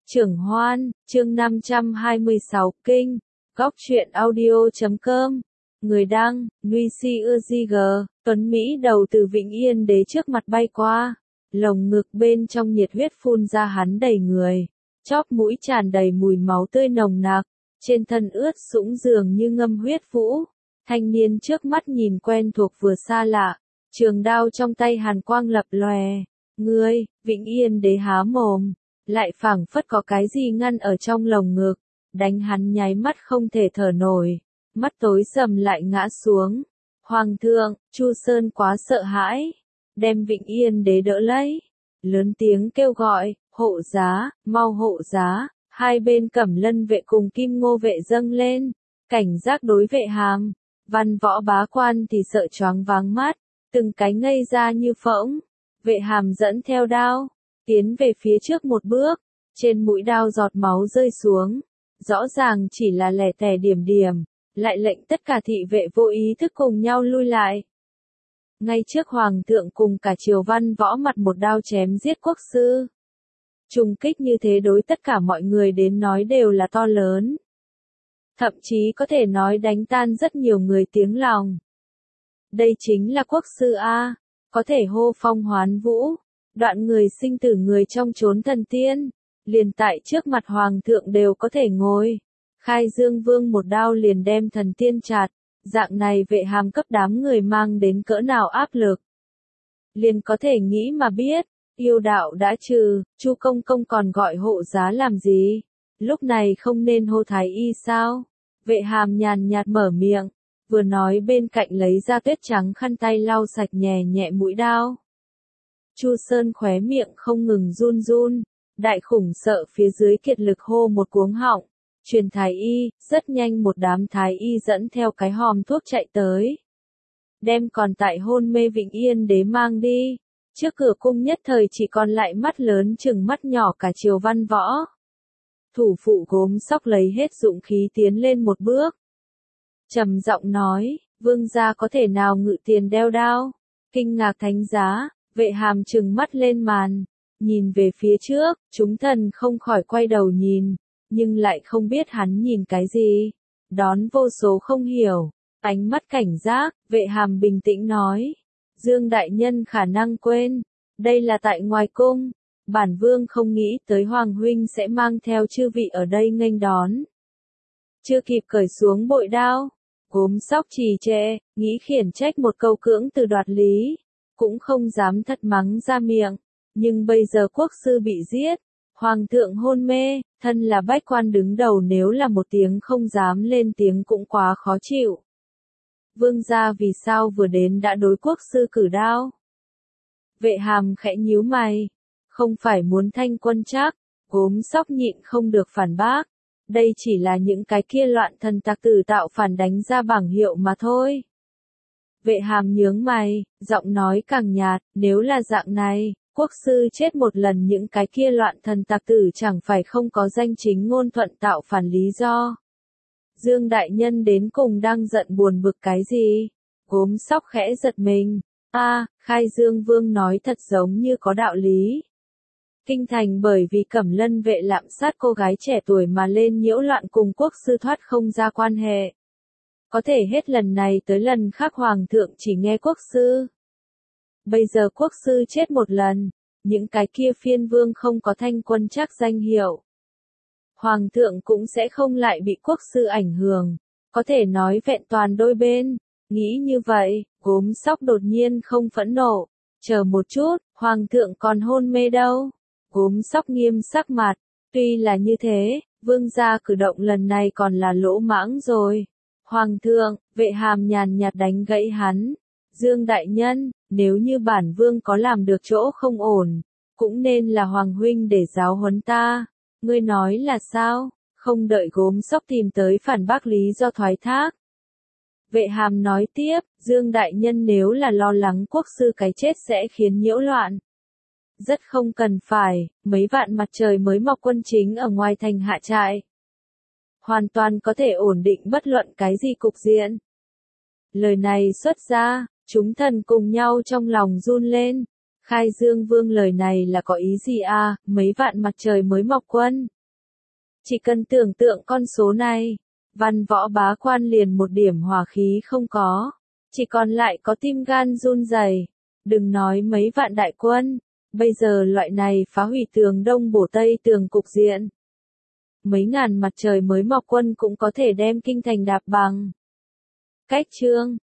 Trưởng Hoan, chương 526 Kinh, Góc truyện audio.com. Người đăng, Nguy Si Ưa Di G, Tuấn Mỹ đầu từ Vĩnh Yên Đế trước mặt bay qua. Lồng ngực bên trong nhiệt huyết phun ra hắn đầy người. Chóp mũi tràn đầy mùi máu tươi nồng nặc. Trên thân ướt sũng dường như ngâm huyết vũ. Thanh niên trước mắt nhìn quen thuộc vừa xa lạ. Trường đao trong tay hàn quang lập lòe. Ngươi, Vĩnh Yên Đế há mồm. Lại phảng phất có cái gì ngăn ở trong lồng ngực, đánh hắn nháy mắt không thể thở nổi, mắt tối sầm lại ngã xuống. Hoàng thượng, Chu Sơn quá sợ hãi, đem Vĩnh Yên Đế đỡ lấy, lớn tiếng kêu gọi, hộ giá, mau hộ giá. Hai bên Cẩm Lân vệ cùng Kim Ngô vệ dâng lên, cảnh giác đối vệ Hàm. Văn võ bá quan thì sợ choáng váng mắt, từng cái ngây ra như phỗng. Vệ Hàm dẫn theo đao, tiến về phía trước một bước, trên mũi đao giọt máu rơi xuống, rõ ràng chỉ là lẻ tẻ điểm điểm, lại lệnh tất cả thị vệ vô ý thức cùng nhau lui lại. Ngay trước hoàng thượng cùng cả triều văn võ mặt một đao chém giết quốc sư. Trùng kích như thế đối tất cả mọi người đến nói đều là to lớn. Thậm chí có thể nói đánh tan rất nhiều người tiếng lòng. Đây chính là quốc sư A, có thể hô phong hoán vũ. Đoạn người sinh tử người trong chốn thần tiên, liền tại trước mặt hoàng thượng đều có thể ngồi. Khai Dương Vương một đao liền đem thần tiên chặt, dạng này vệ Hàm cấp đám người mang đến cỡ nào áp lực. Liền có thể nghĩ mà biết, yêu đạo đã trừ, Chu công công còn gọi hộ giá làm gì? Lúc này không nên hô thái y sao? Vệ Hàm nhàn nhạt mở miệng, vừa nói bên cạnh lấy ra tuyết trắng khăn tay lau sạch nhẹ nhẹ mũi đao. Chu Sơn khóe miệng không ngừng run run, đại khủng sợ phía dưới kiệt lực hô một cuống họng, truyền thái y, rất nhanh một đám thái y dẫn theo cái hòm thuốc chạy tới. Đem còn tại hôn mê Vĩnh Yên Đế mang đi, trước cửa cung nhất thời chỉ còn lại mắt lớn chừng mắt nhỏ cả triều văn võ. Thủ phụ Gốm Sóc lấy hết dụng khí tiến lên một bước. Trầm giọng nói, vương gia có thể nào ngự tiền đeo đao, kinh ngạc thánh giá. Vệ Hàm trừng mắt lên màn, nhìn về phía trước, chúng thần không khỏi quay đầu nhìn, nhưng lại không biết hắn nhìn cái gì. Đón vô số không hiểu, ánh mắt cảnh giác, Vệ Hàm bình tĩnh nói. Dương đại nhân khả năng quên, đây là tại ngoài cung, bản vương không nghĩ tới Hoàng huynh sẽ mang theo chư vị ở đây nghênh đón. Chưa kịp cởi xuống bội đao, Gốm Sóc trì trệ, nghĩ khiển trách một câu cưỡng từ đoạt lý. Cũng không dám thật mắng ra miệng, nhưng bây giờ quốc sư bị giết, hoàng thượng hôn mê, thân là bách quan đứng đầu nếu là một tiếng không dám lên tiếng cũng quá khó chịu. Vương gia vì sao vừa đến đã đối quốc sư cử đao? Vệ Hàm khẽ nhíu mày, không phải muốn thanh quân chắc, Gốm Sóc nhịn không được phản bác, đây chỉ là những cái kia loạn thần tặc tử tạo phản đánh ra bảng hiệu mà thôi. Vệ Hàm nhướng mày, giọng nói càng nhạt, nếu là dạng này, quốc sư chết một lần những cái kia loạn thần tặc tử chẳng phải không có danh chính ngôn thuận tạo phản lý do. Dương đại nhân đến cùng đang giận buồn bực cái gì? Gốm Sóc khẽ giật mình, Khai Dương Vương nói thật giống như có đạo lý. Kinh thành bởi vì Cẩm Lân vệ lạm sát cô gái trẻ tuổi mà lên nhiễu loạn cùng quốc sư thoát không ra quan hệ. Có thể hết lần này tới lần khác hoàng thượng chỉ nghe quốc sư. Bây giờ quốc sư chết một lần, những cái kia phiên vương không có thanh quân chắc danh hiệu. Hoàng thượng cũng sẽ không lại bị quốc sư ảnh hưởng, có thể nói vẹn toàn đôi bên. Nghĩ như vậy, Gốm Sóc đột nhiên không phẫn nộ. Chờ một chút, hoàng thượng còn hôn mê đâu? Gốm Sóc nghiêm sắc mặt, tuy là như thế, vương gia cử động lần này còn là lỗ mãng rồi. Hoàng thượng, Vệ Hàm nhàn nhạt đánh gãy hắn. Dương đại nhân, nếu như bản vương có làm được chỗ không ổn, cũng nên là Hoàng huynh để giáo huấn ta. Ngươi nói là sao? Không đợi Gốm Sóc tìm tới phản bác lý do thoái thác. Vệ Hàm nói tiếp, Dương đại nhân nếu là lo lắng quốc sư cái chết sẽ khiến nhiễu loạn. Rất không cần phải, mấy vạn mặt trời mới mọc quân chính ở ngoài thành hạ trại. Hoàn toàn có thể ổn định bất luận cái gì cục diện. Lời này xuất ra, chúng thần cùng nhau trong lòng run lên. Khai Dương Vương lời này là có ý gì à, mấy vạn mặt trời mới mọc quân, Chỉ cần tưởng tượng con số này, Văn Võ bá quan liền một điểm hòa khí không có, chỉ còn lại có tim gan run rẩy. Đừng nói mấy vạn đại quân, bây giờ loại này phá hủy tường đông bổ tây tường cục diện. Mấy ngàn mặt trời mới mọc quân cũng có thể đem kinh thành đạp bằng. Cách chương